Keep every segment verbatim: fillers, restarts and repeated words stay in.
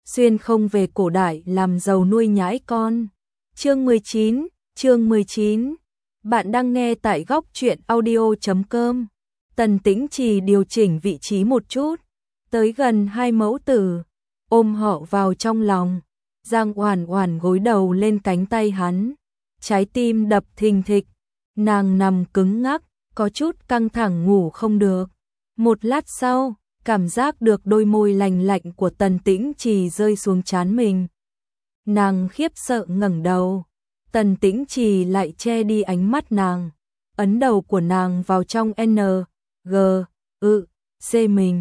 xuyên không về cổ đại làm giàu nuôi nhãi con. Chương mười chín, chương mười chín. Bạn đang nghe tại góc truyện audio chấm com. Tần Tĩnh Trì điều chỉnh vị trí một chút, tới gần hai mẫu tử, ôm họ vào trong lòng. Giang Oản Oản gối đầu lên cánh tay hắn, trái tim đập thình thịch, nàng nằm cứng ngắc, có chút căng thẳng ngủ không được. Một lát sau, cảm giác được đôi môi lành lạnh của Tần Tĩnh Trì rơi xuống trán mình. Nàng khiếp sợ ngẩng đầu, Tần Tĩnh Trì lại che đi ánh mắt nàng, ấn đầu của nàng vào trong N, G, ư, C mình.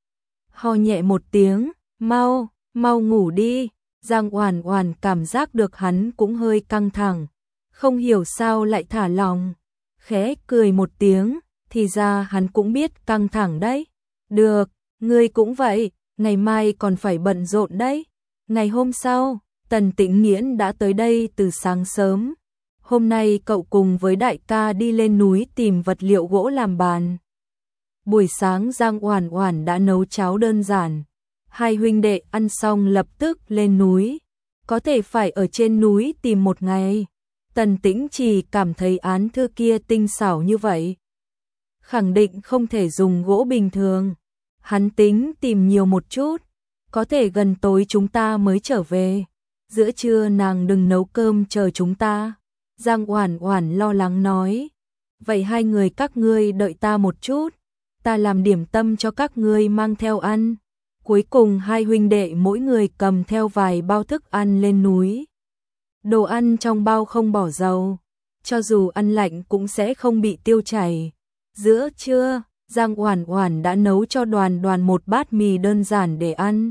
Ho nhẹ một tiếng, mau, mau ngủ đi. Giang Oản Oản cảm giác được hắn cũng hơi căng thẳng, không hiểu sao lại thả lỏng, khẽ cười một tiếng, thì ra hắn cũng biết căng thẳng đấy. Được, ngươi cũng vậy, ngày mai còn phải bận rộn đấy. Ngày hôm sau, Tần Tĩnh Nghiễn đã tới đây từ sáng sớm. Hôm nay cậu cùng với đại ca đi lên núi tìm vật liệu gỗ làm bàn. Buổi sáng Giang Oản Oản đã nấu cháo đơn giản. Hai huynh đệ ăn xong lập tức lên núi. Có thể phải ở trên núi tìm một ngày. Tần Tĩnh Trì cảm thấy án thư kia tinh xảo như vậy, khẳng định không thể dùng gỗ bình thường. Hắn tính tìm nhiều một chút, có thể gần tối chúng ta mới trở về. Giữa trưa nàng đừng nấu cơm chờ chúng ta. Giang Oản Oản lo lắng nói. Vậy hai người các ngươi đợi ta một chút, ta làm điểm tâm cho các ngươi mang theo ăn. Cuối cùng hai huynh đệ mỗi người cầm theo vài bao thức ăn lên núi. Đồ ăn trong bao không bỏ dầu, cho dù ăn lạnh cũng sẽ không bị tiêu chảy. Giữa trưa, Giang Oản Oản đã nấu cho Đoàn Đoàn một bát mì đơn giản để ăn.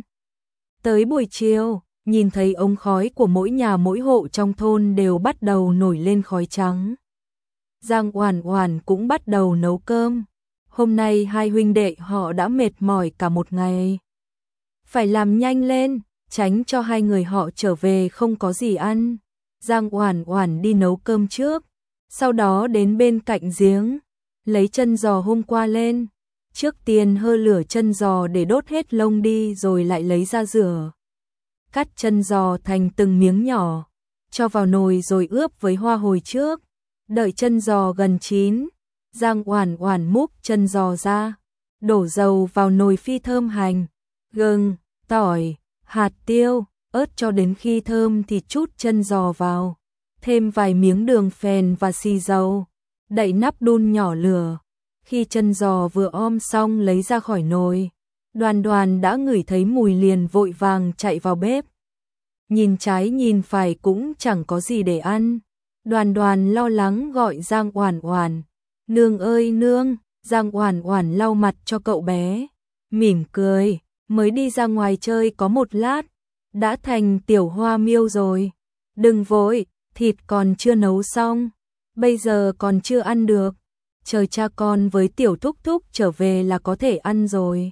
Tới buổi chiều, nhìn thấy ống khói của mỗi nhà mỗi hộ trong thôn đều bắt đầu nổi lên khói trắng. Giang Oản Oản cũng bắt đầu nấu cơm. Hôm nay hai huynh đệ họ đã mệt mỏi cả một ngày, phải làm nhanh lên, tránh cho hai người họ trở về không có gì ăn. Giang Oản Oản đi nấu cơm trước, sau đó đến bên cạnh giếng, lấy chân giò hôm qua lên. Trước tiên hơ lửa chân giò để đốt hết lông đi rồi lại lấy ra rửa. Cắt chân giò thành từng miếng nhỏ, cho vào nồi rồi ướp với hoa hồi trước. Đợi chân giò gần chín, Giang Oản Oản múc chân giò ra, đổ dầu vào nồi phi thơm hành, gừng, tỏi, hạt tiêu, ớt cho đến khi thơm thì chút chân giò vào, thêm vài miếng đường phèn và xì dầu, đậy nắp đun nhỏ lửa. Khi chân giò vừa om xong lấy ra khỏi nồi, Đoàn Đoàn đã ngửi thấy mùi liền vội vàng chạy vào bếp. Nhìn trái nhìn phải cũng chẳng có gì để ăn. Đoàn Đoàn lo lắng gọi Giang Oản Oản. Nương ơi nương, Giang Oản Oản lau mặt cho cậu bé, mỉm cười, mới đi ra ngoài chơi có một lát, đã thành tiểu hoa miêu rồi. Đừng vội, thịt còn chưa nấu xong, bây giờ còn chưa ăn được, chờ cha con với tiểu thúc thúc trở về là có thể ăn rồi.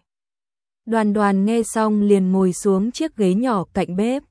Đoàn Đoàn nghe xong liền ngồi xuống chiếc ghế nhỏ cạnh bếp.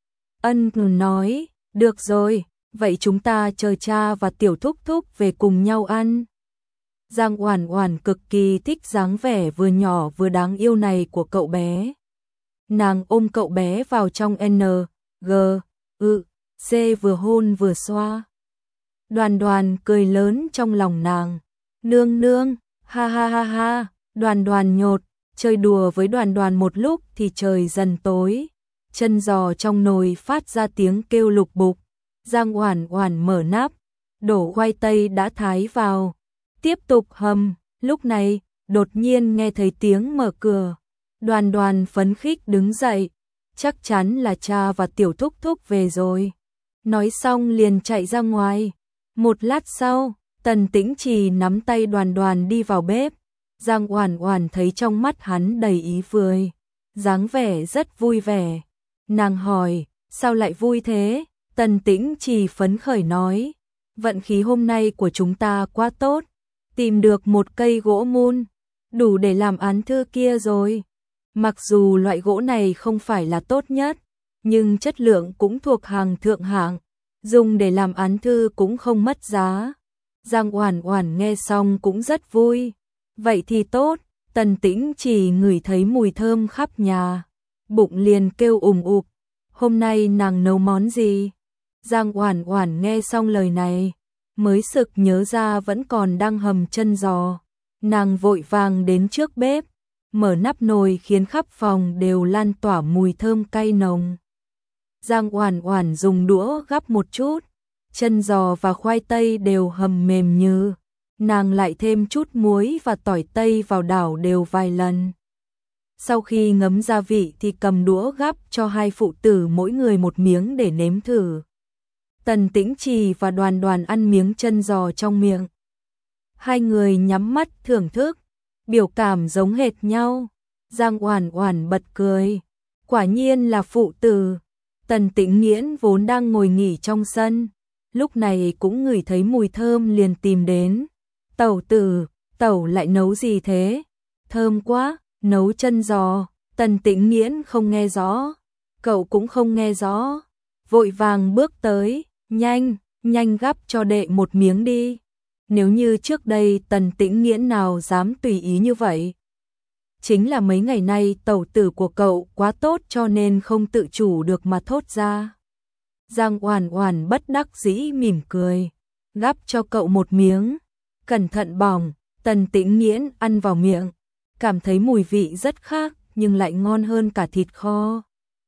Ân nói, được rồi, vậy chúng ta chờ cha và tiểu thúc thúc về cùng nhau ăn. Giang Oản Oản cực kỳ thích dáng vẻ vừa nhỏ vừa đáng yêu này của cậu bé. Nàng ôm cậu bé vào trong N, G, ư, C vừa hôn vừa xoa. Đoàn Đoàn cười lớn trong lòng nàng. Nương nương, ha ha ha ha, Đoàn Đoàn nhột, chơi đùa với Đoàn Đoàn một lúc thì trời dần tối. Chân giò trong nồi phát ra tiếng kêu lục bục. Giang Oản Oản mở nắp, đổ khoai tây đã thái vào, tiếp tục hầm. Lúc này, đột nhiên nghe thấy tiếng mở cửa. Đoàn Đoàn phấn khích đứng dậy, chắc chắn là cha và tiểu thúc thúc về rồi. Nói xong liền chạy ra ngoài. Một lát sau, Tần Tĩnh Trì nắm tay Đoàn Đoàn đi vào bếp. Giang Oản Oản thấy trong mắt hắn đầy ý cười, dáng vẻ rất vui vẻ. Nàng hỏi, sao lại vui thế? Tần Tĩnh Trì phấn khởi nói, vận khí hôm nay của chúng ta quá tốt, tìm được một cây gỗ mun, đủ để làm án thư kia rồi. Mặc dù loại gỗ này không phải là tốt nhất, nhưng chất lượng cũng thuộc hàng thượng hạng, dùng để làm án thư cũng không mất giá. Giang Oản Oản nghe xong cũng rất vui. Vậy thì tốt, Tần Tĩnh Trì ngửi thấy mùi thơm khắp nhà. bụng liền kêu ùm ụp. Hôm nay nàng nấu món gì? Giang Oản Oản nghe xong lời này, mới sực nhớ ra vẫn còn đang hầm chân giò. Nàng vội vàng đến trước bếp, mở nắp nồi khiến khắp phòng đều lan tỏa mùi thơm cay nồng. Giang Oản Oản dùng đũa gắp một chút, chân giò và khoai tây đều hầm mềm như. Nàng lại thêm chút muối và tỏi tây vào đảo đều vài lần. Sau khi ngấm gia vị thì cầm đũa gắp cho hai phụ tử mỗi người một miếng để nếm thử. Tần Tĩnh Trì và Đoàn Đoàn ăn miếng chân giò trong miệng. Hai người nhắm mắt thưởng thức, biểu cảm giống hệt nhau. Giang Oản Oản bật cười, quả nhiên là phụ tử. Tần Tĩnh Nghiễn vốn đang ngồi nghỉ trong sân, lúc này cũng ngửi thấy mùi thơm liền tìm đến. Tẩu tử, tẩu lại nấu gì thế? Thơm quá, nấu chân giò. Tần Tĩnh Nghiễn không nghe rõ, cậu cũng không nghe rõ, vội vàng bước tới, nhanh, nhanh gắp cho đệ một miếng đi. Nếu như trước đây Tần Tĩnh Nghiễn nào dám tùy ý như vậy. Chính là mấy ngày nay tẩu tử của cậu quá tốt cho nên không tự chủ được mà thốt ra. Giang Oản Oản bất đắc dĩ mỉm cười, gắp cho cậu một miếng. Cẩn thận bỏng. Tần Tĩnh Nghiễn ăn vào miệng, cảm thấy mùi vị rất khác nhưng lại ngon hơn cả thịt kho.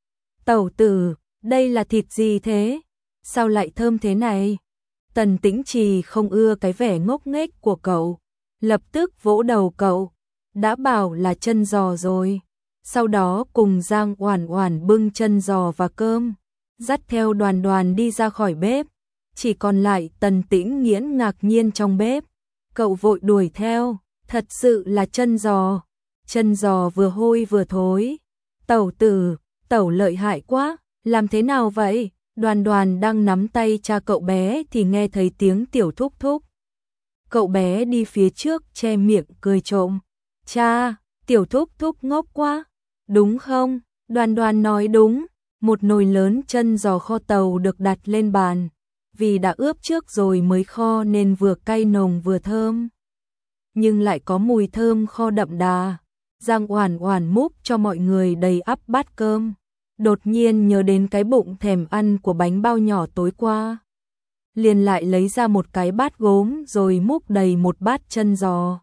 Tẩu tử, đây là thịt gì thế? Sao lại thơm thế này? Tần Tĩnh Trì không ưa cái vẻ ngốc nghếch của cậu, lập tức vỗ đầu cậu. Đã bảo là chân giò rồi. Sau đó cùng Giang Oản Oản bưng chân giò và cơm, dắt theo Đoàn Đoàn đi ra khỏi bếp. Chỉ còn lại Tần Tĩnh Nghiễn ngạc nhiên trong bếp. Cậu vội đuổi theo, thật sự là chân giò. Chân giò vừa hôi vừa thối. Tẩu tử, tẩu lợi hại quá, làm thế nào vậy? Đoàn Đoàn đang nắm tay cha cậu bé thì nghe thấy tiếng tiểu thúc thúc. Cậu bé đi phía trước che miệng cười trộm. Cha, tiểu thúc thúc ngốc quá, đúng không? Đoàn Đoàn nói đúng. Một nồi lớn chân giò kho tàu được đặt lên bàn. Vì đã ướp trước rồi mới kho nên vừa cay nồng vừa thơm. Nhưng lại có mùi thơm kho đậm đà. Giang Oản Oản múc cho mọi người đầy ắp bát cơm. Đột nhiên nhớ đến cái bụng thèm ăn của bánh bao nhỏ tối qua. Liền lại lấy ra một cái bát gốm rồi múc đầy một bát chân giò.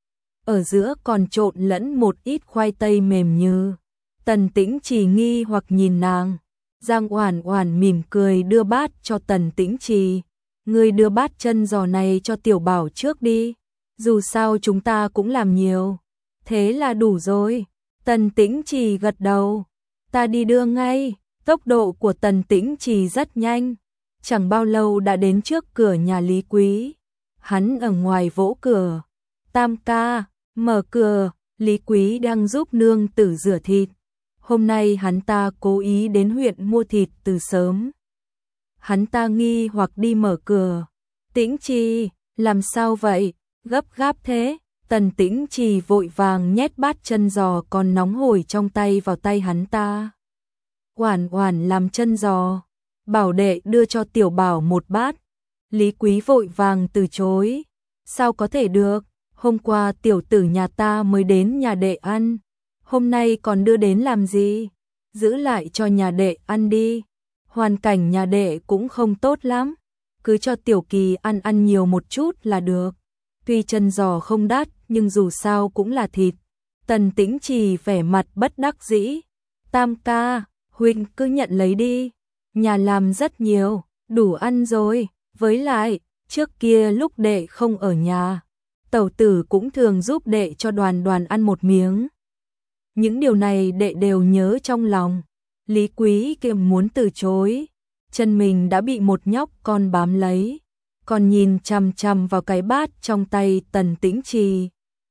Ở giữa còn trộn lẫn một ít khoai tây mềm như. Tần Tĩnh Trì nghi hoặc nhìn nàng. Giang Oản Oản mỉm cười đưa bát cho Tần Tĩnh Trì. Ngươi đưa bát chân giò này cho Tiểu Bảo trước đi. Dù sao chúng ta cũng làm nhiều. Thế là đủ rồi. Tần Tĩnh Trì gật đầu. Ta đi đưa ngay. Tốc độ của Tần Tĩnh Trì rất nhanh. Chẳng bao lâu đã đến trước cửa nhà Lý Quý. Hắn ở ngoài vỗ cửa. Tam ca, mở cửa. Lý Quý đang giúp nương tử rửa thịt. Hôm nay hắn ta cố ý đến huyện mua thịt từ sớm. Hắn ta nghi hoặc đi mở cửa. Tĩnh Trì, làm sao vậy? Gấp gáp thế? Tần Tĩnh Trì vội vàng nhét bát chân giò còn nóng hổi trong tay vào tay hắn ta. Oản Oản làm chân giò, bảo đệ đưa cho Tiểu Bảo một bát. Lý Quý vội vàng từ chối. Sao có thể được? Hôm qua tiểu tử nhà ta mới đến nhà đệ ăn. Hôm nay còn đưa đến làm gì? Giữ lại cho nhà đệ ăn đi. Hoàn cảnh nhà đệ cũng không tốt lắm. Cứ cho Tiểu Kỳ ăn ăn nhiều một chút là được. Tuy chân giò không đắt nhưng dù sao cũng là thịt. Tần Tĩnh Trì vẻ mặt bất đắc dĩ. Tam ca, huynh cứ nhận lấy đi. Nhà làm rất nhiều, đủ ăn rồi. Với lại, trước kia lúc đệ không ở nhà, tẩu tử cũng thường giúp đệ cho Đoàn Đoàn ăn một miếng. Những điều này đệ đều nhớ trong lòng. Lý Quý kiềm muốn từ chối. Chân mình đã bị một nhóc con bám lấy. Còn nhìn chằm chằm vào cái bát trong tay Tần Tĩnh Trì.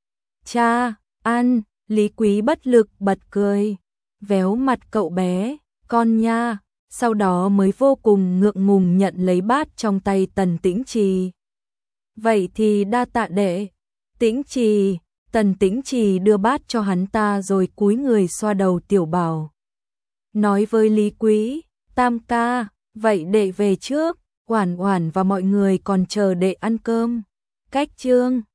Cha, ăn. Lý Quý bất lực bật cười. Véo mặt cậu bé. Con nha. Sau đó mới vô cùng ngượng ngùng nhận lấy bát trong tay Tần Tĩnh Trì. Vậy thì đa tạ đệ. Tĩnh Trì. Tần Tĩnh Trì đưa bát cho hắn ta rồi cúi người xoa đầu Tiểu Bảo. Nói với Lý Quý. Tam ca, vậy đệ về trước. Oản Oản và mọi người còn chờ đệ ăn cơm. Cách chương